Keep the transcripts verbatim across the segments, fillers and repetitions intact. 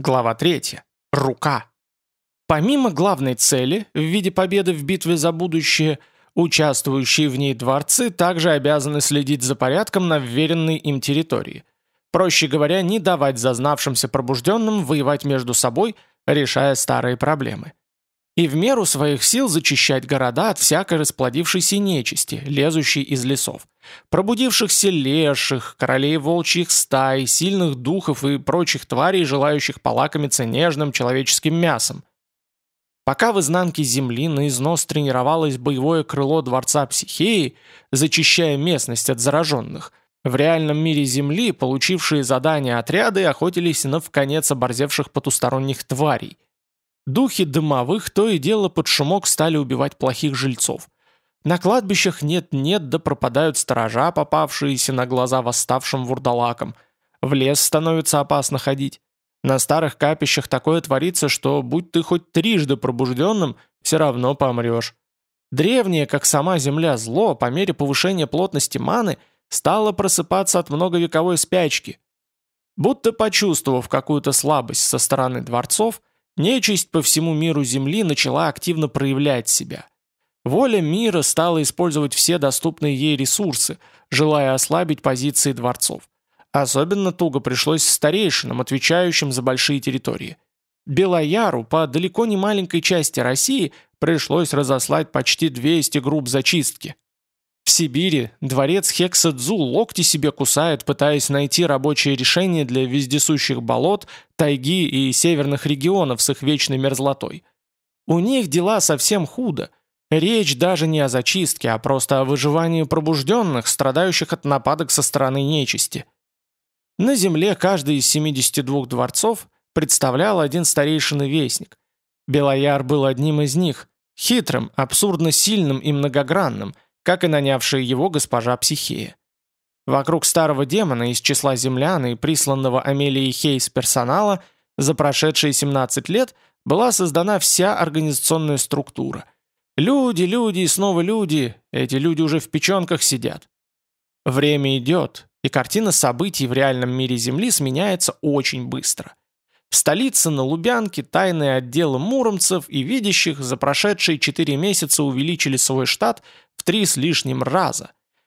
Глава третья. Рука. Помимо главной цели, в виде победы в битве за будущее, участвующие в ней дворцы также обязаны следить за порядком на вверенной им территории. Проще говоря, не давать зазнавшимся пробужденным воевать между собой, решая старые проблемы. И в меру своих сил зачищать города от всякой расплодившейся нечисти, лезущей из лесов. Пробудившихся леших, королей волчьих стай, сильных духов и прочих тварей, желающих полакомиться нежным человеческим мясом. Пока в изнанке земли на износ тренировалось боевое крыло Дворца Психеи, зачищая местность от зараженных, в реальном мире Земли получившие задания отряды охотились на вконец оборзевших потусторонних тварей. Духи дымовых то и дело под шумок стали убивать плохих жильцов. На кладбищах нет-нет да пропадают сторожа, попавшиеся на глаза восставшим вурдалакам. В лес становится опасно ходить. На старых капищах такое творится, что, будь ты хоть трижды пробужденным, все равно помрешь. Древнее, как сама земля, зло, по мере повышения плотности маны, стало просыпаться от многовековой спячки. Будто почувствовав какую-то слабость со стороны дворцов, нечисть по всему миру Земли начала активно проявлять себя. Воля мира стала использовать все доступные ей ресурсы, желая ослабить позиции дворцов. Особенно туго пришлось старейшинам, отвечающим за большие территории. Белояру по далеко не маленькой части России пришлось разослать почти двести групп зачистки. В Сибири дворец Хексадзу локти себе кусает, пытаясь найти рабочее решение для вездесущих болот, тайги и северных регионов с их вечной мерзлотой. У них дела совсем худо. Речь даже не о зачистке, а просто о выживании пробужденных, страдающих от нападок со стороны нечисти. На земле каждый из семидесяти двух дворцов представлял один старейшина-вестник. Белояр был одним из них, хитрым, абсурдно сильным и многогранным, как и нанявшая его госпожа Психея. Вокруг старого демона из числа землян и присланного Амелией Хейс персонала за прошедшие семнадцать лет была создана вся организационная структура. Люди, люди и снова люди, эти люди уже в печенках сидят. Время идет, и картина событий в реальном мире Земли сменяется очень быстро. В столице на Лубянке тайные отделы муромцев и видящих за прошедшие четыре месяца увеличили свой штат в три с лишним раза.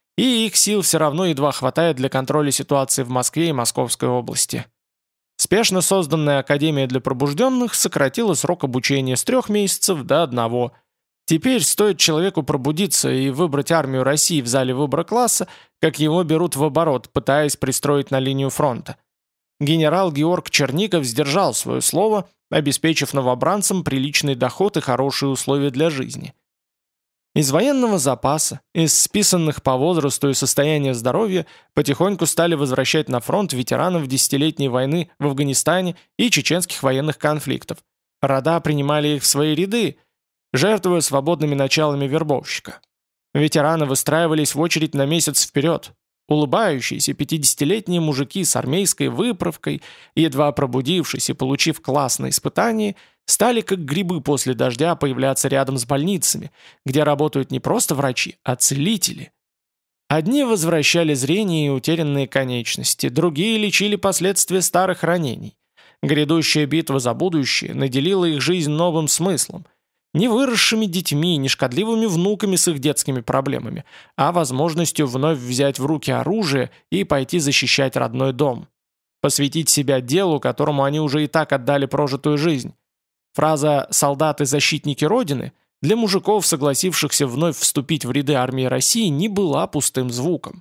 И их сил все равно едва хватает для контроля ситуации в Москве и Московской области. Спешно созданная Академия для пробужденных сократила срок обучения с трех месяцев до одного. Теперь стоит человеку пробудиться и выбрать армию России в зале выбора класса, как его берут в оборот, пытаясь пристроить на линию фронта. Генерал Георг Черников сдержал свое слово, обеспечив новобранцам приличный доход и хорошие условия для жизни. Из военного запаса, из списанных по возрасту и состоянию здоровья, потихоньку стали возвращать на фронт ветеранов десятилетней войны в Афганистане и чеченских военных конфликтов. Рода принимали их в свои ряды, жертвуя свободными началами вербовщика. Ветераны выстраивались в очередь на месяц вперед. Улыбающиеся пятидесятилетние мужики с армейской выправкой, едва пробудившись и получив классное испытание, стали как грибы после дождя появляться рядом с больницами, где работают не просто врачи, а целители. Одни возвращали зрение и утерянные конечности, другие лечили последствия старых ранений. Грядущая битва за будущее наделила их жизнь новым смыслом. Не выросшими детьми, не шкодливыми внуками с их детскими проблемами, а возможностью вновь взять в руки оружие и пойти защищать родной дом. Посвятить себя делу, которому они уже и так отдали прожитую жизнь. Фраза «солдаты-защитники Родины» для мужиков, согласившихся вновь вступить в ряды армии России, не была пустым звуком.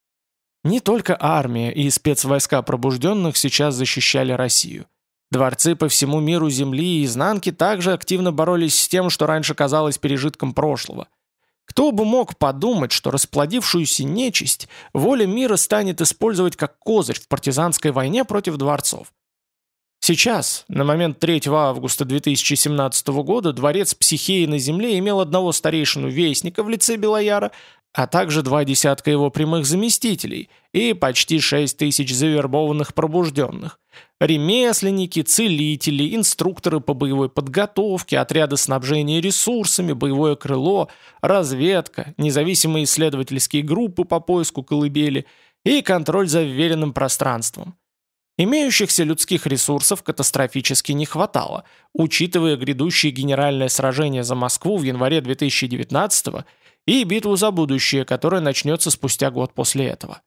Не только армия и спецвойска пробужденных сейчас защищали Россию. Дворцы по всему миру Земли и изнанки также активно боролись с тем, что раньше казалось пережитком прошлого. Кто бы мог подумать, что расплодившуюся нечисть воля мира станет использовать как козырь в партизанской войне против дворцов. Сейчас, на момент третьего августа две тысячи семнадцатого года, дворец Психеи на Земле имел одного старейшину-вестника в лице Белояра, а также два десятка его прямых заместителей и почти шесть тысяч завербованных пробужденных. Ремесленники, целители, инструкторы по боевой подготовке, отряды снабжения ресурсами, боевое крыло, разведка, независимые исследовательские группы по поиску колыбели и контроль за вверенным пространством. Имеющихся людских ресурсов катастрофически не хватало, учитывая грядущее генеральное сражение за Москву в январе две тысячи девятнадцатого и битву за будущее, которая начнется спустя год после этого.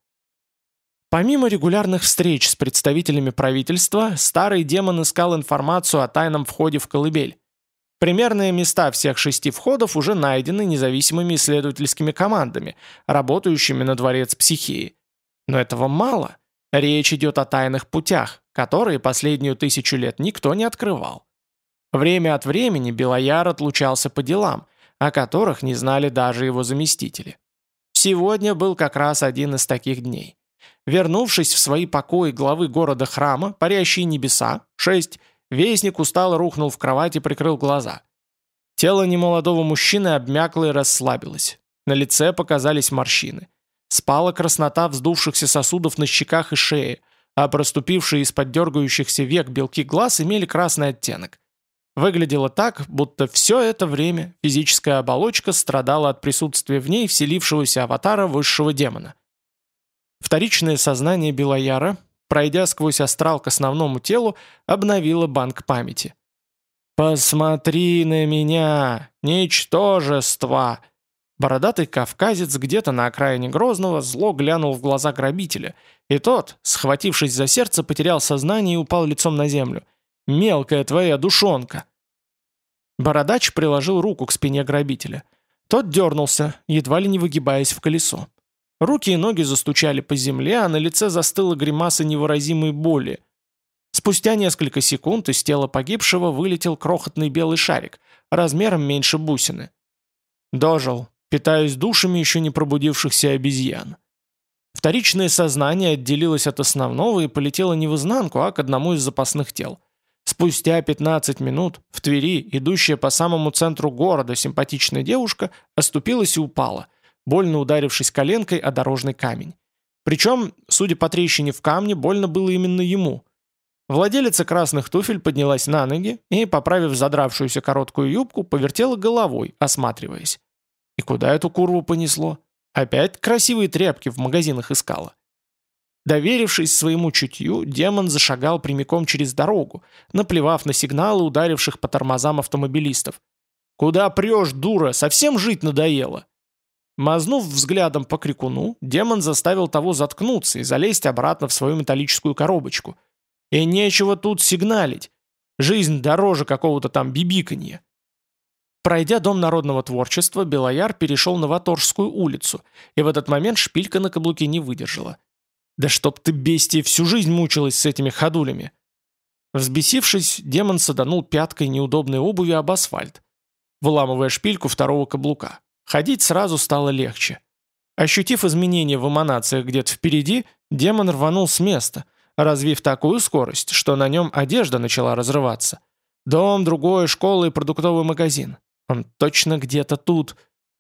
Помимо регулярных встреч с представителями правительства, старый демон искал информацию о тайном входе в колыбель. Примерные места всех шести входов уже найдены независимыми исследовательскими командами, работающими на дворец психии. Но этого мало. Речь идет о тайных путях, которые последнюю тысячу лет никто не открывал. Время от времени Белояр отлучался по делам, о которых не знали даже его заместители. Сегодня был как раз один из таких дней. Вернувшись в свои покои главы города-храма, парящие небеса, шесть, вестник устало рухнул в кровать и прикрыл глаза. Тело немолодого мужчины обмякло и расслабилось. На лице показались морщины. Спала краснота вздувшихся сосудов на щеках и шее, а проступившие из-под дергающихся век белки глаз имели красный оттенок. Выглядело так, будто все это время физическая оболочка страдала от присутствия в ней вселившегося аватара высшего демона. Вторичное сознание Белояра, пройдя сквозь астрал к основному телу, обновило банк памяти. «Посмотри на меня, ничтожество!» Бородатый кавказец где-то на окраине Грозного зло глянул в глаза грабителя, и тот, схватившись за сердце, потерял сознание и упал лицом на землю. «Мелкая твоя душонка!» Бородач приложил руку к спине грабителя. Тот дернулся, едва ли не выгибаясь в колесо. Руки и ноги застучали по земле, а на лице застыла гримаса невыразимой боли. Спустя несколько секунд из тела погибшего вылетел крохотный белый шарик, размером меньше бусины. Дожил, питаясь душами еще не пробудившихся обезьян. Вторичное сознание отделилось от основного и полетело не в изнанку, а к одному из запасных тел. Спустя пятнадцать минут в Твери, идущая по самому центру города симпатичная девушка, оступилась и упала, больно ударившись коленкой о дорожный камень. Причем, судя по трещине в камне, больно было именно ему. Владелица красных туфель поднялась на ноги и, поправив задравшуюся короткую юбку, повертела головой, осматриваясь. И куда эту курву понесло? Опять красивые тряпки в магазинах искала. Доверившись своему чутью, демон зашагал прямиком через дорогу, наплевав на сигналы ударивших по тормозам автомобилистов. «Куда прешь, дура? Совсем жить надоело!» Мазнув взглядом по крикуну, демон заставил того заткнуться и залезть обратно в свою металлическую коробочку. И нечего тут сигналить. Жизнь дороже какого-то там бибиканья. Пройдя Дом народного творчества, Белояр перешел на Ваторжскую улицу, и в этот момент шпилька на каблуке не выдержала. «Да чтоб ты, бестия, всю жизнь мучилась с этими ходулями!» Взбесившись, демон саданул пяткой неудобной обуви об асфальт, выламывая шпильку второго каблука. Ходить сразу стало легче. Ощутив изменения в эманациях где-то впереди, демон рванул с места, развив такую скорость, что на нем одежда начала разрываться. Дом, другое, школа и продуктовый магазин. Он точно где-то тут.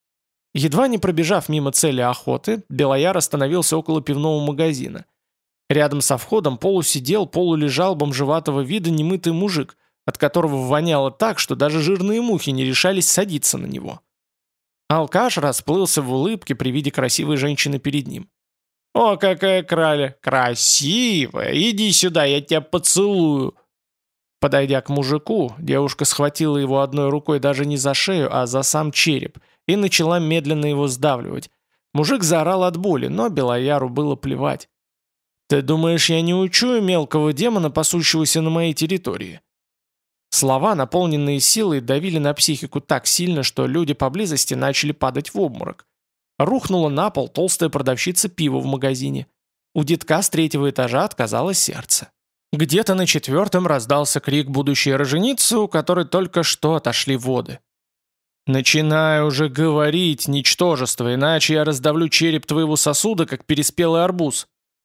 Едва не пробежав мимо цели охоты, Белояр остановился около пивного магазина. Рядом со входом полусидел, полулежал бомжеватого вида немытый мужик, от которого воняло так, что даже жирные мухи не решались садиться на него. Алкаш расплылся в улыбке при виде красивой женщины перед ним. «О, какая краля! Красивая! Иди сюда, я тебя поцелую!» Подойдя к мужику, девушка схватила его одной рукой даже не за шею, а за сам череп, и начала медленно его сдавливать. Мужик заорал от боли, но Белояру было плевать. «Ты думаешь, я не учую мелкого демона, пасущегося на моей территории?» Слова, наполненные силой, давили на психику так сильно, что люди поблизости начали падать в обморок. Рухнула на пол толстая продавщица пива в магазине. У детка с третьего этажа отказало сердце. Где-то на четвертом раздался крик будущей роженицы, у которой только что отошли воды. «Начинай уже говорить, ничтожество, иначе я раздавлю череп твоего сосуда, как переспелый арбуз».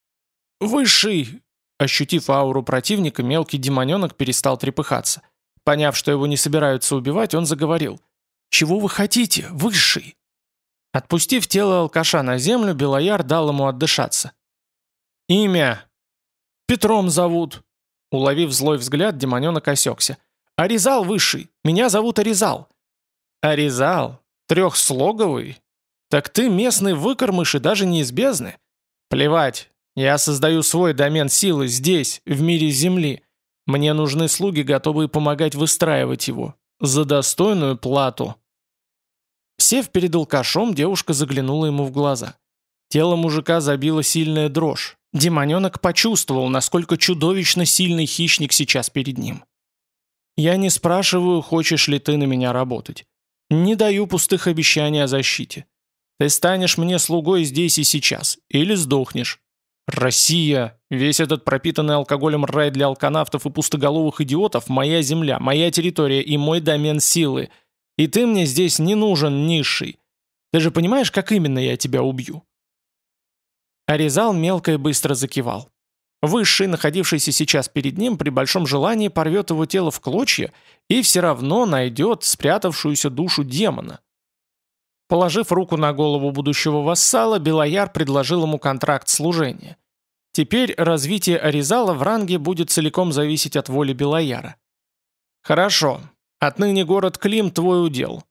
«Высший!» Ощутив ауру противника, мелкий демоненок перестал трепыхаться. Поняв, что его не собираются убивать, он заговорил. «Чего вы хотите, высший?» Отпустив тело алкаша на землю, Белояр дал ему отдышаться. «Имя?» «Петром зовут». Уловив злой взгляд, демоненок осекся. «Аризал высший. Меня зовут Аризал». «Аризал? Трехслоговый? Так ты местный выкормыш и даже не из бездны?» «Плевать. Я создаю свой домен силы здесь, в мире Земли. Мне нужны слуги, готовые помогать выстраивать его. За достойную плату». Сев перед алкашом, девушка заглянула ему в глаза. Тело мужика забило сильная дрожь. Демоненок почувствовал, насколько чудовищно сильный хищник сейчас перед ним. «Я не спрашиваю, хочешь ли ты на меня работать. Не даю пустых обещаний о защите. Ты станешь мне слугой здесь и сейчас, или сдохнешь. Россия, весь этот пропитанный алкоголем рай для алканавтов и пустоголовых идиотов – моя земля, моя территория и мой домен силы. И ты мне здесь не нужен, низший. Ты же понимаешь, как именно я тебя убью?» Аризал мелко и быстро закивал. Высший, находившийся сейчас перед ним, при большом желании порвет его тело в клочья и все равно найдет спрятавшуюся душу демона. Положив руку на голову будущего вассала, Белояр предложил ему контракт служения. Теперь развитие Аризала в ранге будет целиком зависеть от воли Белояра. «Хорошо. Отныне город Клим твой удел.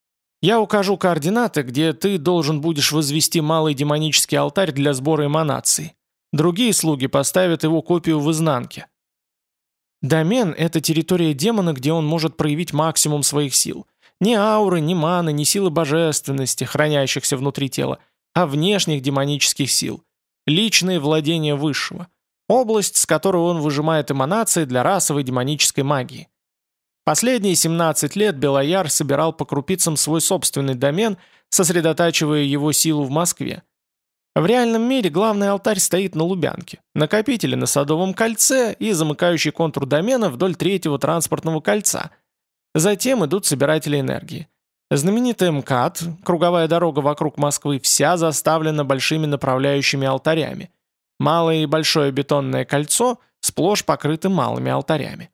Я укажу координаты, где ты должен будешь возвести малый демонический алтарь для сбора эманаций. Другие слуги поставят его копию в изнанке. Домен — это территория демона, где он может проявить максимум своих сил. Ни ауры, ни маны, ни силы божественности, хранящихся внутри тела, а внешних демонических сил. Личные владения высшего. Область, с которой он выжимает эманации для расовой демонической магии. Последние семнадцать лет Белояр собирал по крупицам свой собственный домен, сосредотачивая его силу в Москве. В реальном мире главный алтарь стоит на Лубянке, накопители на Садовом кольце и замыкающий контур домена вдоль третьего транспортного кольца. Затем идут собиратели энергии. Знаменитый МКАД, круговая дорога вокруг Москвы, вся заставлена большими направляющими алтарями. Малое и большое бетонное кольцо сплошь покрыты малыми алтарями.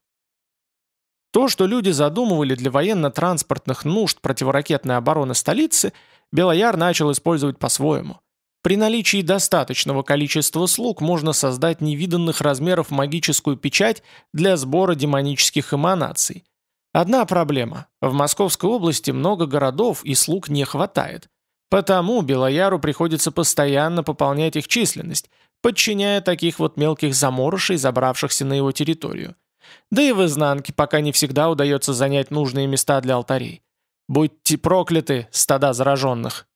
То, что люди задумывали для военно-транспортных нужд противоракетной обороны столицы, Белояр начал использовать по-своему. При наличии достаточного количества слуг можно создать невиданных размеров магическую печать для сбора демонических эманаций. Одна проблема. В Московской области много городов и слуг не хватает. Потому Белояру приходится постоянно пополнять их численность, подчиняя таких вот мелких заморышей, забравшихся на его территорию. Да и в изнанке пока не всегда удается занять нужные места для алтарей. Будьте прокляты, стада зараженных.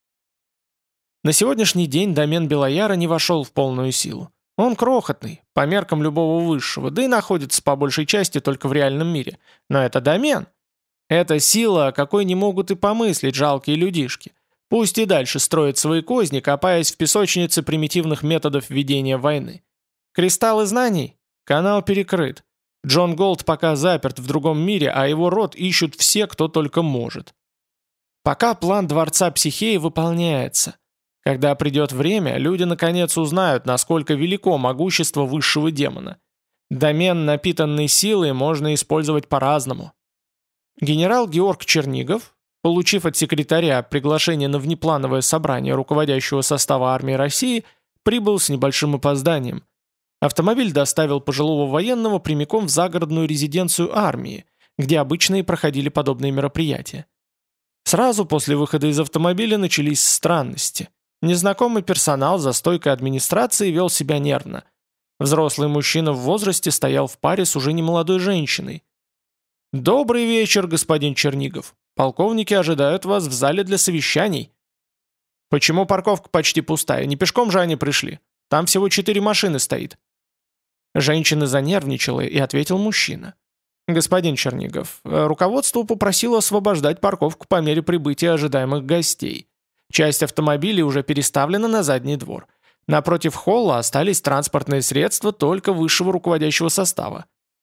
На сегодняшний день домен Белояра не вошел в полную силу. Он крохотный, по меркам любого высшего, да и находится по большей части только в реальном мире. Но это домен. Это сила, о какой не могут и помыслить жалкие людишки. Пусть и дальше строят свои козни, копаясь в песочнице примитивных методов ведения войны. Кристаллы знаний? Канал перекрыт. Джон Голд пока заперт в другом мире, а его род ищут все, кто только может. Пока план Дворца Психеи выполняется. Когда придет время, люди наконец узнают, насколько велико могущество высшего демона. Домен, напитанный силой, можно использовать по-разному. Генерал Георг Чернигов, получив от секретаря приглашение на внеплановое собрание руководящего состава армии России, прибыл с небольшим опозданием. Автомобиль доставил пожилого военного прямиком в загородную резиденцию армии, где обычно и проходили подобные мероприятия. Сразу после выхода из автомобиля начались странности. Незнакомый персонал за стойкой администрации вел себя нервно. Взрослый мужчина в возрасте стоял в паре с уже немолодой женщиной. «Добрый вечер, господин Чернигов. Полковники ожидают вас в зале для совещаний». «Почему парковка почти пустая? Не пешком же они пришли? Там всего четыре машины стоит». Женщина занервничала и ответил мужчина. «Господин Чернигов, руководство попросило освобождать парковку по мере прибытия ожидаемых гостей. Часть автомобилей уже переставлена на задний двор. Напротив холла остались транспортные средства только высшего руководящего состава».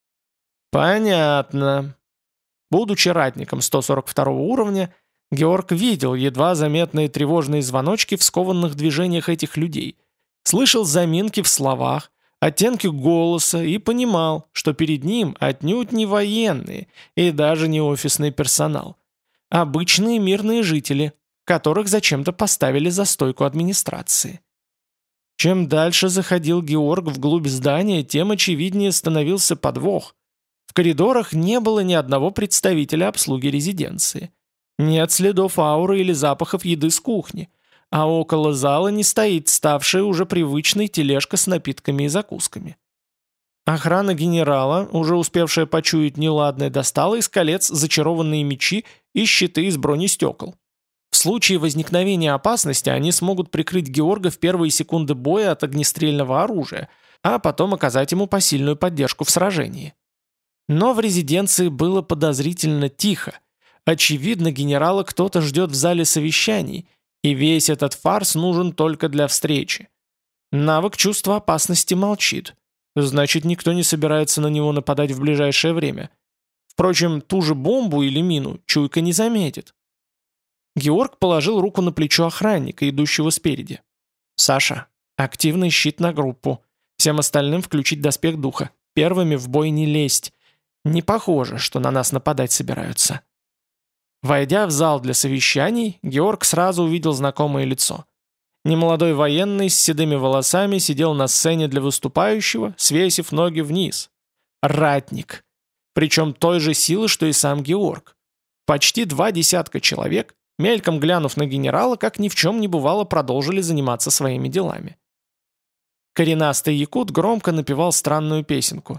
«Понятно». Будучи ратником сто сорок второго уровня, Георг видел едва заметные тревожные звоночки в скованных движениях этих людей, слышал заминки в словах, оттенки голоса и понимал, что перед ним отнюдь не военные и даже не офисный персонал. Обычные мирные жители, которых зачем-то поставили за стойку администрации. Чем дальше заходил Георг вглубь здания, тем очевиднее становился подвох. В коридорах не было ни одного представителя обслуги резиденции. Нет следов ауры или запахов еды с кухни. а около зала не стоит ставшая уже привычной тележка с напитками и закусками. Охрана генерала, уже успевшая почуять неладное, достала из колец зачарованные мечи и щиты из бронестекол. В случае возникновения опасности они смогут прикрыть Георга в первые секунды боя от огнестрельного оружия, а потом оказать ему посильную поддержку в сражении. Но в резиденции было подозрительно тихо. Очевидно, генерала кто-то ждет в зале совещаний, и весь этот фарс нужен только для встречи. Навык чувства опасности молчит. Значит, никто не собирается на него нападать в ближайшее время. Впрочем, ту же бомбу или мину чуйка не заметит. Георг положил руку на плечо охранника, идущего спереди. «Саша, активный щит на группу. Всем остальным включить доспех духа. Первыми в бой не лезть. Не похоже, что на нас нападать собираются». Войдя в зал для совещаний, Георг сразу увидел знакомое лицо. Немолодой военный с седыми волосами сидел на сцене для выступающего, свесив ноги вниз. Ратник. Причем той же силы, что и сам Георг. Почти два десятка человек, мельком глянув на генерала, как ни в чем не бывало, продолжили заниматься своими делами. Коренастый якут громко напевал странную песенку.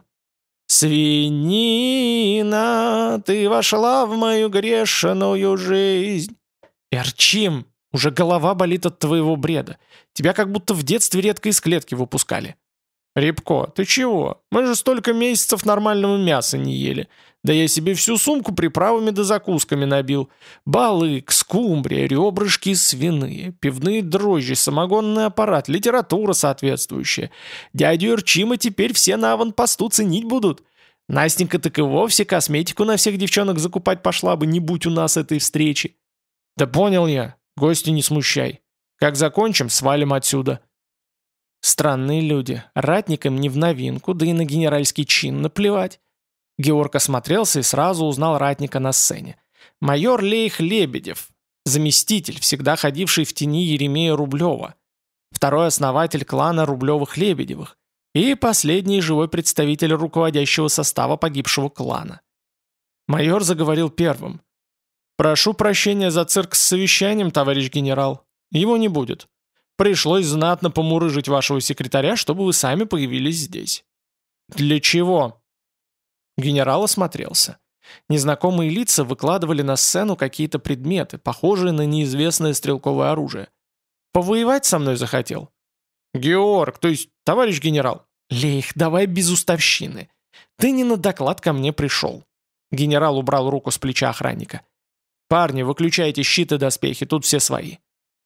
«Свинина, ты вошла в мою грешную жизнь». «Эрчим, уже голова болит от твоего бреда. Тебя как будто в детстве редко из клетки выпускали». «Рябко, ты чего? Мы же столько месяцев нормального мяса не ели. Да я себе всю сумку приправами да закусками набил. Балык, скумбрия, ребрышки свиные, пивные дрожжи, самогонный аппарат, литература соответствующая. Дядю Ирчима теперь все на аванпосту ценить будут. Настенька так и вовсе косметику на всех девчонок закупать пошла бы, не будь у нас этой встречи». «Да понял я. Гости не смущай. Как закончим, свалим отсюда». Странные люди. Ратникам не в новинку, да и на генеральский чин наплевать. Георг осмотрелся и сразу узнал ратника на сцене. Майор Лейх Лебедев, заместитель, всегда ходивший в тени Еремея Рублева, второй основатель клана Рублевых-Лебедевых и последний живой представитель руководящего состава погибшего клана. Майор заговорил первым. «Прошу прощения за цирк с совещанием, товарищ генерал. Его не будет. Пришлось знатно помурыжить вашего секретаря, чтобы вы сами появились здесь». «Для чего?» Генерал осмотрелся. Незнакомые лица выкладывали на сцену какие-то предметы, похожие на неизвестное стрелковое оружие. «Повоевать со мной захотел?» «Георг, то есть товарищ генерал». «Лейх, давай без уставщины. Ты не на доклад ко мне пришел». Генерал убрал руку с плеча охранника. «Парни, выключайте щит и доспехи, тут все свои».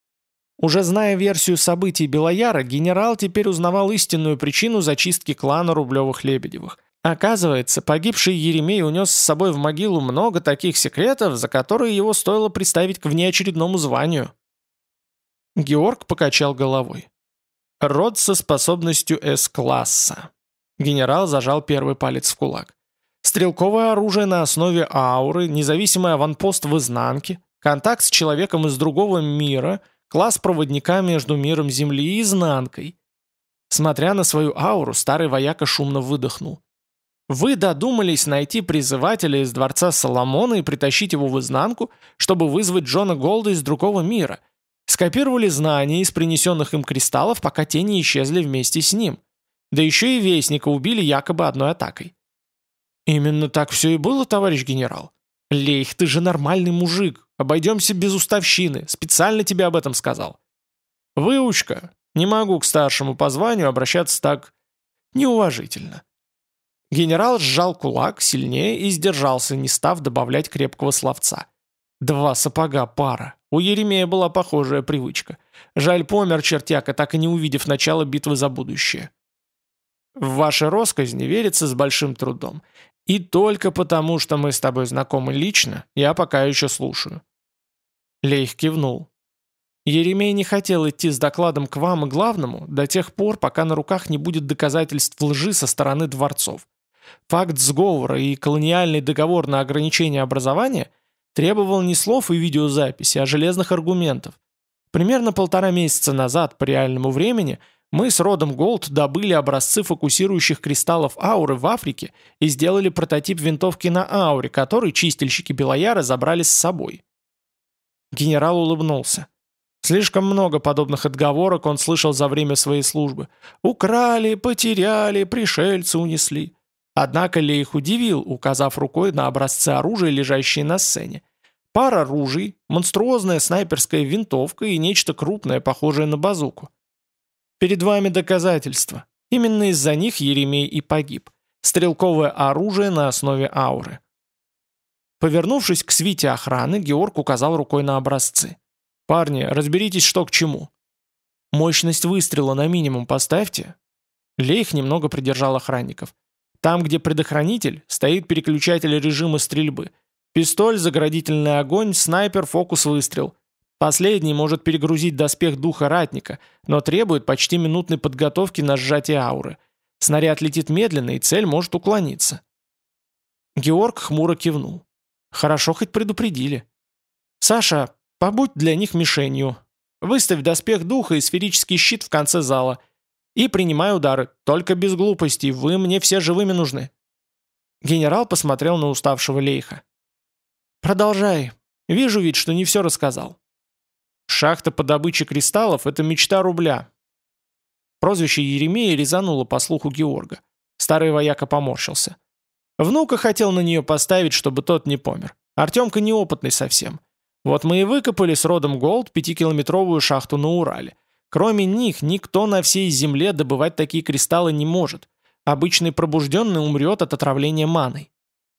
Уже зная версию событий Белояра, генерал теперь узнавал истинную причину зачистки клана Рублевых-Лебедевых. Оказывается, погибший Еремей унес с собой в могилу много таких секретов, за которые его стоило представить к внеочередному званию. Георг покачал головой. Род со способностью С-класса. Генерал зажал первый палец в кулак. Стрелковое оружие на основе ауры, независимый аванпост в изнанке, контакт с человеком из другого мира, класс проводника между миром Земли и изнанкой. Смотря на свою ауру, старый вояка шумно выдохнул. Вы додумались найти призывателя из дворца Соломона и притащить его в изнанку, чтобы вызвать Джона Голда из другого мира. Скопировали знания из принесенных им кристаллов, пока те не исчезли вместе с ним. Да еще и Вестника убили якобы одной атакой. Именно так все и было, товарищ генерал. Лейх, ты же нормальный мужик. Обойдемся без уставщины. Специально тебе об этом сказал. Выучка. Не могу к старшему по званию обращаться так неуважительно. Генерал сжал кулак сильнее и сдержался, не став добавлять крепкого словца. Два сапога пара. У Еремея была похожая привычка. Жаль, помер чертяка, так и не увидев начала битвы за будущее. В ваши росказни верится с большим трудом. И только потому, что мы с тобой знакомы лично, я пока еще слушаю. Лейх кивнул. Еремей не хотел идти с докладом к вам и главному до тех пор, пока на руках не будет доказательств лжи со стороны дворцов. Факт сговора и колониальный договор на ограничение образования требовал не слов и видеозаписи, а железных аргументов. Примерно полтора месяца назад по реальному времени мы с родом Голд добыли образцы фокусирующих кристаллов ауры в Африке и сделали прототип винтовки на ауре, который чистильщики Белояра забрали с собой. Генерал улыбнулся. Слишком много подобных отговорок он слышал за время своей службы. «Украли, потеряли, пришельцы унесли». Однако Лейх удивил, указав рукой на образцы оружия, лежащие на сцене. Пара ружей, монструозная снайперская винтовка и нечто крупное, похожее на базуку. «Перед вами доказательства. Именно из-за них Еремей и погиб. Стрелковое оружие на основе ауры». Повернувшись к свите охраны, Георг указал рукой на образцы. «Парни, разберитесь, что к чему. Мощность выстрела на минимум поставьте». Лейх немного придержал охранников. «Там, где предохранитель, стоит переключатель режима стрельбы. Пистоль, заградительный огонь, снайпер, фокус-выстрел. Последний может перегрузить доспех духа ратника, но требует почти минутной подготовки на сжатие ауры. Снаряд летит медленно, и цель может уклониться». Георг хмуро кивнул. «Хорошо, хоть предупредили. Саша, побудь для них мишенью. Выставь доспех духа и сферический щит в конце зала. И принимай удары, только без глупостей, вы мне все живыми нужны». Генерал посмотрел на уставшего Лейха. «Продолжай. Вижу ведь, что не все рассказал». «Шахта по добыче кристаллов — это мечта рубля». Прозвище Еремея резануло по слуху Георга. Старый вояка поморщился. Внука хотел на нее поставить, чтобы тот не помер. Артемка неопытный совсем. Вот мы и выкопали с родом Голд пятикилометровую шахту на Урале. Кроме них, никто на всей земле добывать такие кристаллы не может. Обычный пробужденный умрет от отравления маной.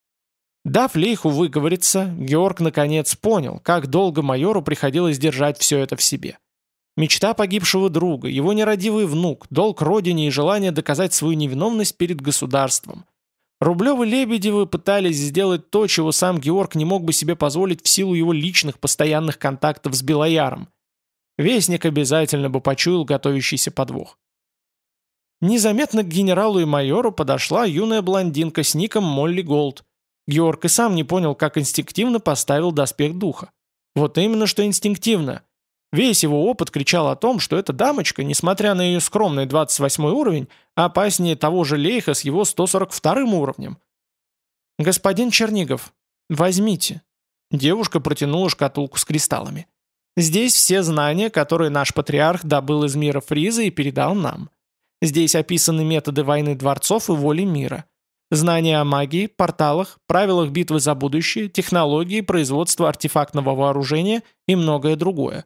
Дав Лейху выговориться, Георг наконец понял, как долго майору приходилось держать все это в себе. Мечта погибшего друга, его нерадивый внук, долг родине и желание доказать свою невиновность перед государством. Рублевы-Лебедевы пытались сделать то, чего сам Георг не мог бы себе позволить в силу его личных постоянных контактов с Белояром. Вестник обязательно бы почуял готовящийся подвох. Незаметно к генералу и майору подошла юная блондинка с ником Молли Голд. Георг и сам не понял, как инстинктивно поставил доспех духа. Вот именно что инстинктивно. Весь его опыт кричал о том, что эта дамочка, несмотря на ее скромный двадцать восьмой уровень, опаснее того же Лейха с его сто сорок вторым уровнем. «Господин Чернигов, возьмите». Девушка протянула шкатулку с кристаллами. «Здесь все знания, которые наш патриарх добыл из мира Фриза и передал нам. Здесь описаны методы войны дворцов и воли мира. Знания о магии, порталах, правилах битвы за будущее, технологии производства артефактного вооружения и многое другое».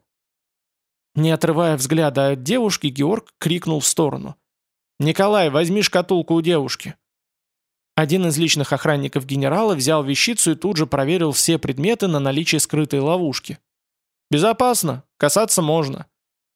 Не отрывая взгляда от девушки, Георг крикнул в сторону. «Николай, возьми шкатулку у девушки». Один из личных охранников генерала взял вещицу и тут же проверил все предметы на наличие скрытой ловушки. «Безопасно, касаться можно».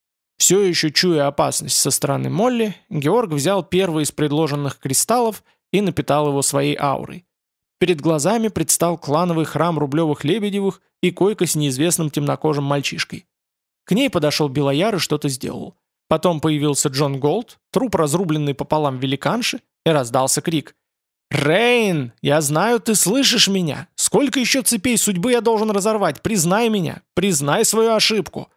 Все еще чуя опасность со стороны Молли, Георг взял первый из предложенных кристаллов и напитал его своей аурой. Перед глазами предстал клановый храм Рублевых-Лебедевых и койка с неизвестным темнокожим мальчишкой. К ней подошел Белояр и что-то сделал. Потом появился Джон Голд, труп разрубленный пополам великанши, и раздался крик. «Рейн, я знаю, ты слышишь меня! Сколько еще цепей судьбы я должен разорвать? Признай меня! Признай свою ошибку!»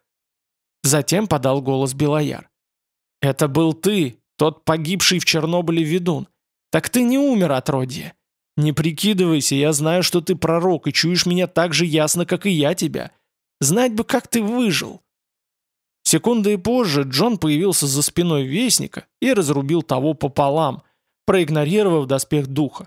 Затем подал голос Белояр. «Это был ты, тот погибший в Чернобыле ведун. Так ты не умер, отродье. Не прикидывайся, я знаю, что ты пророк и чуешь меня так же ясно, как и я тебя. Знать бы, как ты выжил!» Секундой позже Джон появился за спиной Вестника и разрубил того пополам, проигнорировав доспех духа.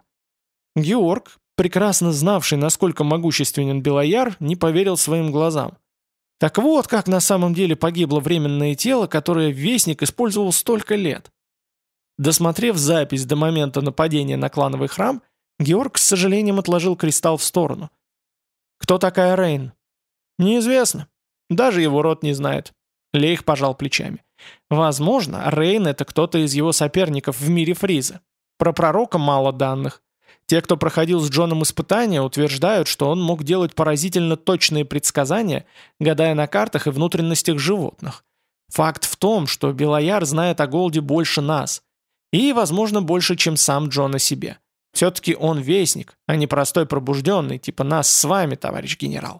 Георг, прекрасно знавший, насколько могущественен Белояр, не поверил своим глазам. Так вот, как на самом деле погибло временное тело, которое Вестник использовал столько лет. Досмотрев запись до момента нападения на клановый храм, Георг с сожалением отложил кристалл в сторону. «Кто такая Рейн?» «Неизвестно. Даже его род не знает». Лейх пожал плечами. «Возможно, Рейн — это кто-то из его соперников в мире Фриза. Про пророка мало данных. Те, кто проходил с Джоном испытания, утверждают, что он мог делать поразительно точные предсказания, гадая на картах и внутренностях животных. Факт в том, что Белояр знает о Голде больше нас. И, возможно, больше, чем сам Джон о себе. Все-таки он вестник, а не простой пробужденный, типа нас с вами, товарищ генерал».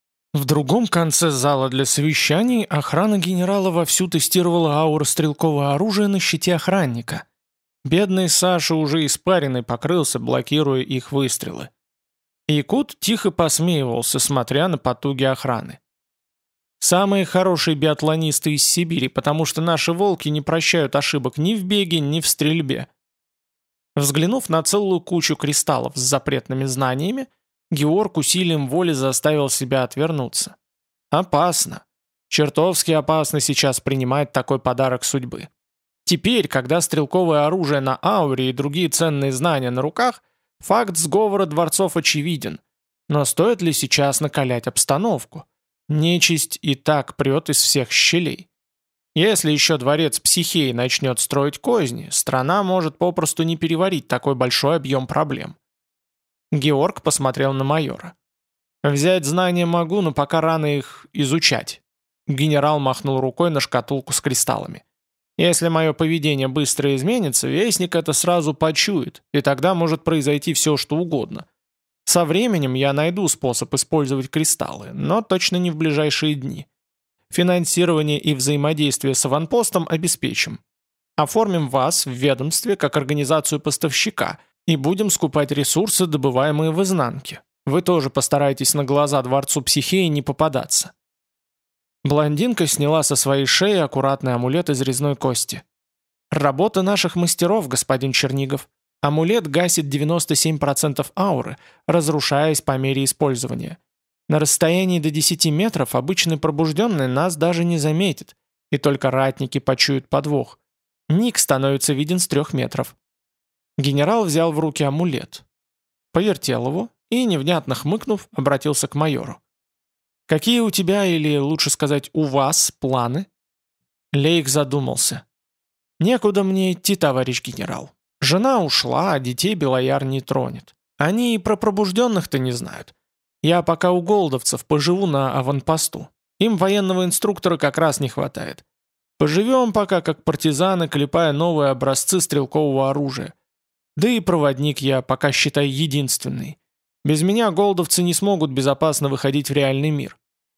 В другом конце зала для совещаний охрана генерала вовсю тестировала ауру стрелкового оружия на щите охранника. Бедный Саша уже испаренный покрылся, блокируя их выстрелы. Якут тихо посмеивался, смотря на потуги охраны. Самые хорошие биатлонисты из Сибири, потому что наши волки не прощают ошибок ни в беге, ни в стрельбе. Взглянув на целую кучу кристаллов с запретными знаниями, Георг усилием воли заставил себя отвернуться. Опасно. Чертовски опасно сейчас принимать такой подарок судьбы. Теперь, когда стрелковое оружие на ауре и другие ценные знания на руках, факт сговора дворцов очевиден. Но стоит ли сейчас накалять обстановку? Нечисть и так прет из всех щелей. Если еще дворец Психеи начнет строить козни, страна может попросту не переварить такой большой объем проблем. Георг посмотрел на майора. «Взять знания могу, но пока рано их изучать». Генерал махнул рукой на шкатулку с кристаллами. «Если мое поведение быстро изменится, Вестник это сразу почует, и тогда может произойти все, что угодно. Со временем я найду способ использовать кристаллы, но точно не в ближайшие дни. Финансирование и взаимодействие с аванпостом обеспечим. Оформим вас в ведомстве как организацию поставщика и будем скупать ресурсы, добываемые в изнанке. Вы тоже постарайтесь на глаза дворцу Психеи не попадаться». Блондинка сняла со своей шеи аккуратный амулет из резной кости. «Работа наших мастеров, господин Чернигов. Амулет гасит девяносто семь процентов ауры, разрушаясь по мере использования. На расстоянии до десяти метров обычный пробужденный нас даже не заметит, и только ратники почуют подвох. Ник становится виден с трех метров». Генерал взял в руки амулет, повертел его и, невнятно хмыкнув, обратился к майору. «Какие у тебя, или лучше сказать, у вас, планы?» Лейк задумался. «Некуда мне идти, товарищ генерал. Жена ушла, а детей Белояр не тронет. Они и про пробужденных-то не знают. Я пока у голдовцев поживу на аванпосту. Им военного инструктора как раз не хватает. Поживем пока как партизаны, клепая новые образцы стрелкового оружия. Да и проводник я пока, считай, единственный. Без меня голдовцы не смогут безопасно выходить в реальный мир».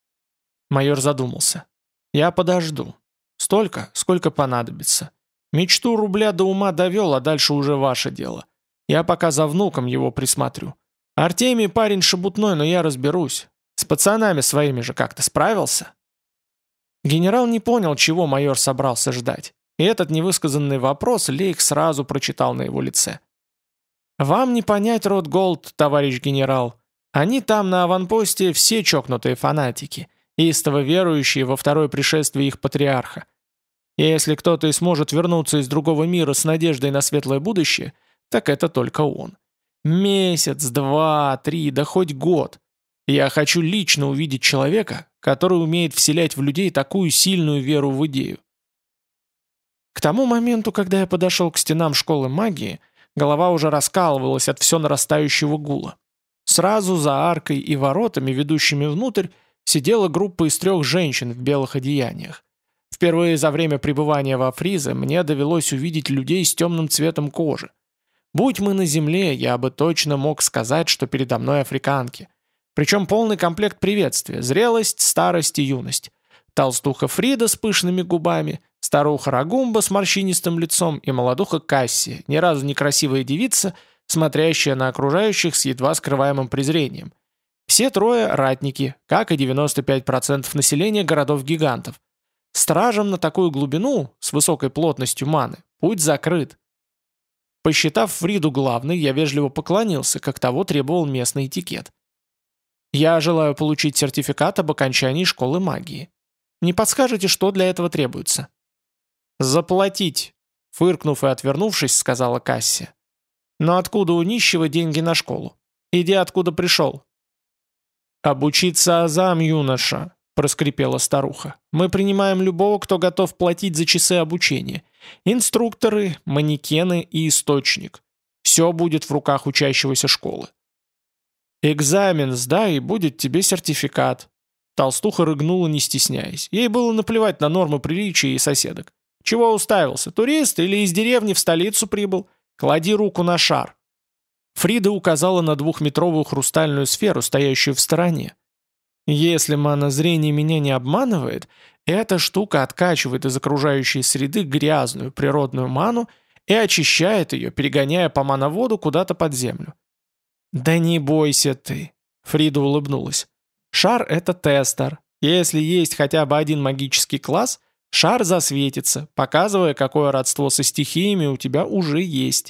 Майор задумался. «Я подожду. Столько, сколько понадобится. Мечту рубля до ума довел, а дальше уже ваше дело. Я пока за внуком его присмотрю. Артемий парень шебутной, но я разберусь. С пацанами своими же как-то справился?» Генерал не понял, чего майор собрался ждать. И этот невысказанный вопрос Лейк сразу прочитал на его лице. «Вам не понять род Голд, товарищ генерал. Они там на аванпосте все чокнутые фанатики, истово верующие во второе пришествие их патриарха. И если кто-то и сможет вернуться из другого мира с надеждой на светлое будущее, так это только он. Месяц, два, три, да хоть год. Я хочу лично увидеть человека, который умеет вселять в людей такую сильную веру в идею». К тому моменту, когда я подошел к стенам школы магии, голова уже раскалывалась от все нарастающего гула. Сразу за аркой и воротами, ведущими внутрь, сидела группа из трех женщин в белых одеяниях. Впервые за время пребывания во Фризе мне довелось увидеть людей с темным цветом кожи. Будь мы на земле, я бы точно мог сказать, что передо мной африканки. Причем полный комплект приветствия: зрелость, старость и юность. Толстуха Фрида с пышными губами, старуха Рагумба с морщинистым лицом и молодуха Кассия, ни разу не красивая девица, смотрящая на окружающих с едва скрываемым презрением. Все трое ратники, как и девяносто пять процентов населения городов-гигантов. Стражам на такую глубину, с высокой плотностью маны, путь закрыт. Посчитав Фриду главной, я вежливо поклонился, как того требовал местный этикет. «Я желаю получить сертификат об окончании школы магии. Не подскажете, что для этого требуется?» «Заплатить», — фыркнув и отвернувшись, сказала Кассия. «Но откуда у нищего деньги на школу? Иди, откуда пришел». «Обучиться азам, юноша», — проскрипела старуха. «Мы принимаем любого, кто готов платить за часы обучения. Инструкторы, манекены и источник. Все будет в руках учащегося школы». «Экзамен сдай, и будет тебе сертификат». Толстуха рыгнула, не стесняясь. Ей было наплевать на нормы приличия и соседок. «Чего уставился? Турист или из деревни в столицу прибыл? Клади руку на шар». Фрида указала на двухметровую хрустальную сферу, стоящую в стороне. «Если манозрение меня не обманывает, эта штука откачивает из окружающей среды грязную природную ману и очищает ее, перегоняя по мановоду куда-то под землю». «Да не бойся ты», — Фрида улыбнулась. «Шар — это тестер, Если есть хотя бы один магический класс, шар засветится, показывая, какое родство со стихиями у тебя уже есть.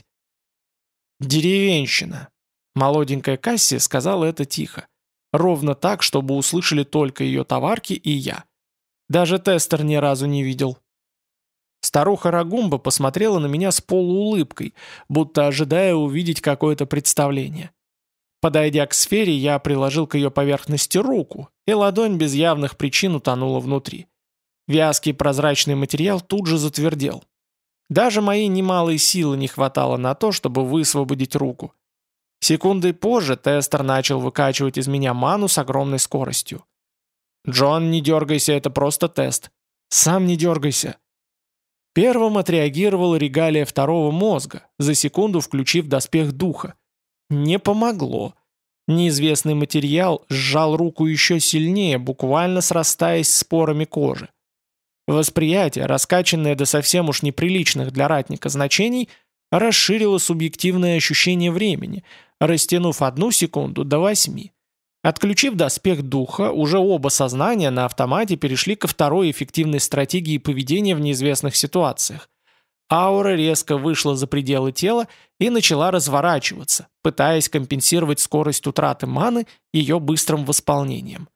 «Деревенщина», — молоденькая Кассия сказала это тихо. Ровно так, чтобы услышали только ее товарки и я. Даже тестер ни разу не видел. Старуха Рагумба посмотрела на меня с полуулыбкой, будто ожидая увидеть какое-то представление. Подойдя к сфере, я приложил к ее поверхности руку, и ладонь без явных причин утонула внутри. Вязкий прозрачный материал тут же затвердел. Даже моей немалой силы не хватало на то, чтобы высвободить руку. Секундой позже тестер начал выкачивать из меня ману с огромной скоростью. «Джон, не дергайся, это просто тест. Сам не дергайся». Первым отреагировала регалия второго мозга, за секунду включив доспех духа. Не помогло. Неизвестный материал сжал руку еще сильнее, буквально срастаясь с порами кожи. Восприятие, раскачанное до совсем уж неприличных для ратника значений, расширило субъективное ощущение времени, растянув одну секунду до восьми. Отключив доспех духа, уже оба сознания на автомате перешли ко второй эффективной стратегии поведения в неизвестных ситуациях. Аура резко вышла за пределы тела и начала разворачиваться, пытаясь компенсировать скорость утраты маны ее быстрым восполнением.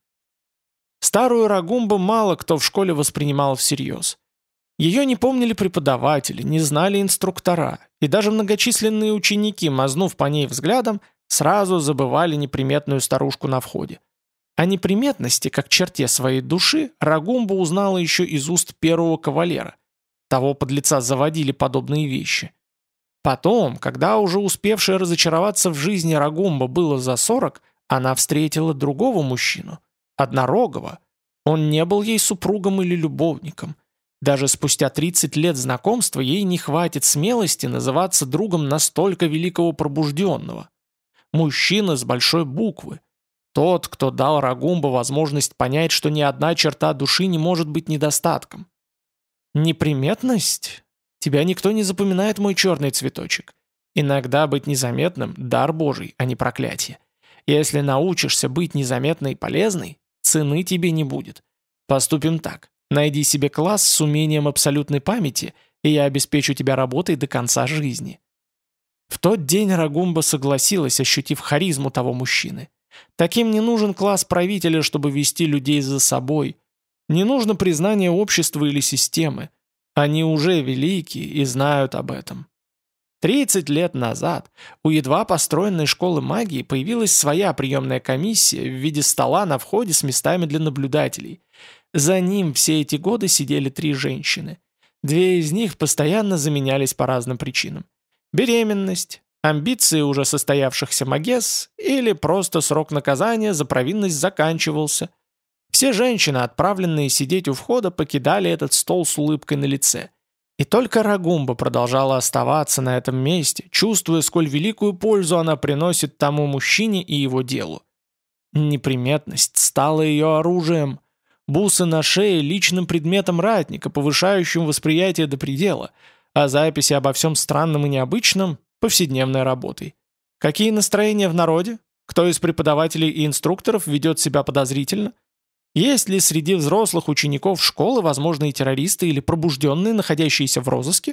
Старую Рагумбу мало кто в школе воспринимал всерьез. Ее не помнили преподаватели, не знали инструктора, и даже многочисленные ученики, мазнув по ней взглядом, сразу забывали неприметную старушку на входе. О неприметности, как черте своей души, Рагумба узнала еще из уст первого кавалера. Того подлеца заводили подобные вещи. Потом, когда уже успевшая разочароваться в жизни Рагумба было за сорок, она встретила другого мужчину, однорогого. Он не был ей супругом или любовником. Даже спустя тридцать лет знакомства ей не хватит смелости называться другом настолько великого пробужденного. Мужчина с большой буквы. Тот, кто дал Рагумба возможность понять, что ни одна черта души не может быть недостатком. Неприметность? Тебя никто не запоминает, мой черный цветочек. Иногда быть незаметным – дар Божий, а не проклятие. Если научишься быть незаметной и полезной, цены тебе не будет. Поступим так. Найди себе класс с умением абсолютной памяти, и я обеспечу тебя работой до конца жизни. В тот день Рагумба согласилась, ощутив харизму того мужчины. Таким не нужен класс правителя, чтобы вести людей за собой. Не нужно признание общества или системы. Они уже велики и знают об этом. тридцать лет назад у едва построенной школы магии появилась своя приемная комиссия в виде стола на входе с местами для наблюдателей. За ним все эти годы сидели три женщины. Две из них постоянно заменялись по разным причинам. Беременность, амбиции уже состоявшихся магесс или просто срок наказания за провинность заканчивался. Все женщины, отправленные сидеть у входа, покидали этот стол с улыбкой на лице. И только Рагумба продолжала оставаться на этом месте, чувствуя, сколь великую пользу она приносит тому мужчине и его делу. Неприметность стала ее оружием. Бусы на шее – личным предметом ратника, повышающим восприятие до предела, а записи обо всем странном и необычном – повседневной работой. Какие настроения в народе? Кто из преподавателей и инструкторов ведет себя подозрительно? Есть ли среди взрослых учеников школы возможные террористы или пробужденные, находящиеся в розыске?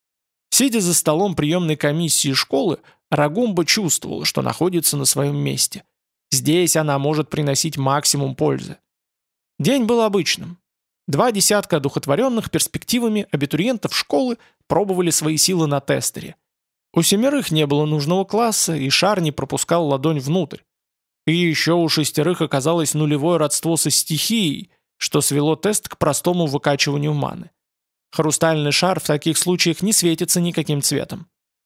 Сидя за столом приемной комиссии школы, Рагумба чувствовала, что находится на своем месте. Здесь она может приносить максимум пользы. День был обычным. Два десятка одухотворенных перспективами абитуриентов школы пробовали свои силы на тестере. У семерых не было нужного класса, и шар не пропускал ладонь внутрь. И еще у шестерых оказалось нулевое родство со стихией, что свело тест к простому выкачиванию маны. Хрустальный шар в таких случаях не светится никаким цветом.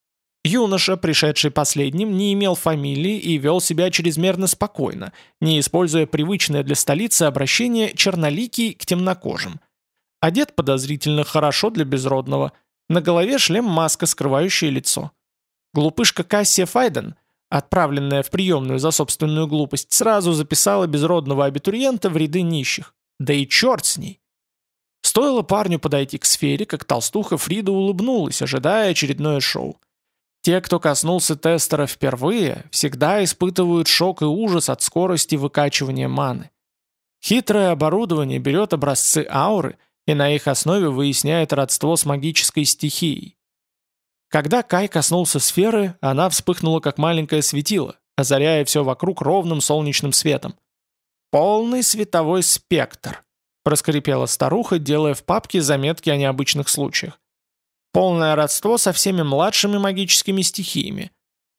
Юноша, пришедший последним, не имел фамилии и вел себя чрезмерно спокойно, не используя привычное для столицы обращение черноликий к темнокожим. Одет подозрительно хорошо для безродного, на голове шлем-маска, скрывающая лицо. Глупышка Кассия Файден, отправленная в приемную за собственную глупость, сразу записала безродного абитуриента в ряды нищих. Да и черт с ней! Стоило парню подойти к сфере, как толстуха Фрида улыбнулась, ожидая очередное шоу. Те, кто коснулся тестера впервые, всегда испытывают шок и ужас от скорости выкачивания маны. Хитрое оборудование берет образцы ауры и на их основе выясняет родство с магической стихией. Когда Кай коснулся сферы, она вспыхнула как маленькое светило, озаряя все вокруг ровным солнечным светом. «Полный световой спектр», — проскрипела старуха, делая в папке заметки о необычных случаях. «Полное родство со всеми младшими магическими стихиями».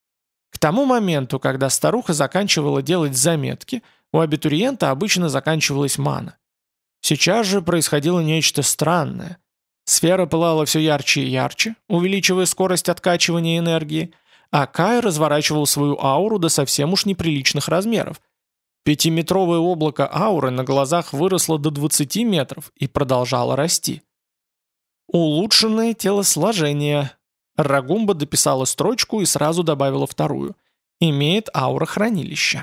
К тому моменту, когда старуха заканчивала делать заметки, у абитуриента обычно заканчивалась мана. Сейчас же происходило нечто странное. Сфера пылала все ярче и ярче, увеличивая скорость откачивания энергии, а Кай разворачивал свою ауру до совсем уж неприличных размеров. Пятиметровое облако ауры на глазах выросло до двадцати метров и продолжало расти. «Улучшенное телосложение». Рагумба дописала строчку и сразу добавила вторую. «Имеет аура-хранилища».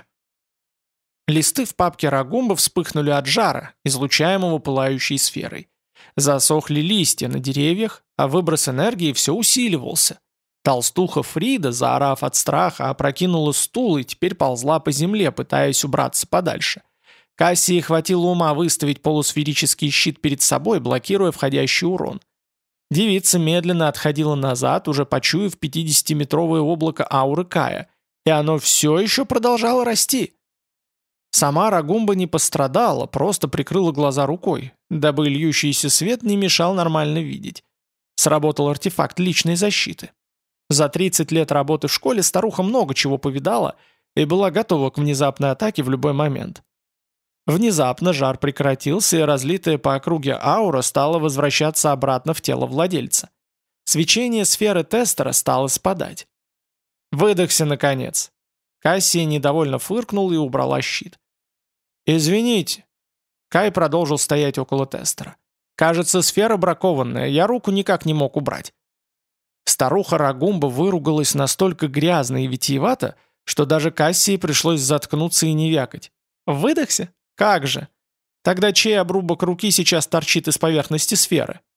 Листы в папке Рагумба вспыхнули от жара, излучаемого пылающей сферой. Засохли листья на деревьях, а выброс энергии все усиливался. Толстуха Фрида, заорав от страха, опрокинула стул и теперь ползла по земле, пытаясь убраться подальше. Кассии хватило ума выставить полусферический щит перед собой, блокируя входящий урон. Девица медленно отходила назад, уже почуяв пятидесятиметровое облако ауры Кая, и оно все еще продолжало расти. Сама Рагумба не пострадала, просто прикрыла глаза рукой, дабы льющийся свет не мешал нормально видеть. Сработал артефакт личной защиты. За тридцать лет работы в школе старуха много чего повидала и была готова к внезапной атаке в любой момент. Внезапно жар прекратился, и разлитая по округе аура стала возвращаться обратно в тело владельца. Свечение сферы тестера стало спадать. «Выдохся, наконец!» Кассия недовольно фыркнул и убрала щит. «Извините». Кай продолжил стоять около тестера. «Кажется, сфера бракованная, я руку никак не мог убрать». Старуха Рагумба выругалась настолько грязно и витиевато, что даже Кассии пришлось заткнуться и не вякать. «Выдохся? Как же? Тогда чей обрубок руки сейчас торчит из поверхности сферы?»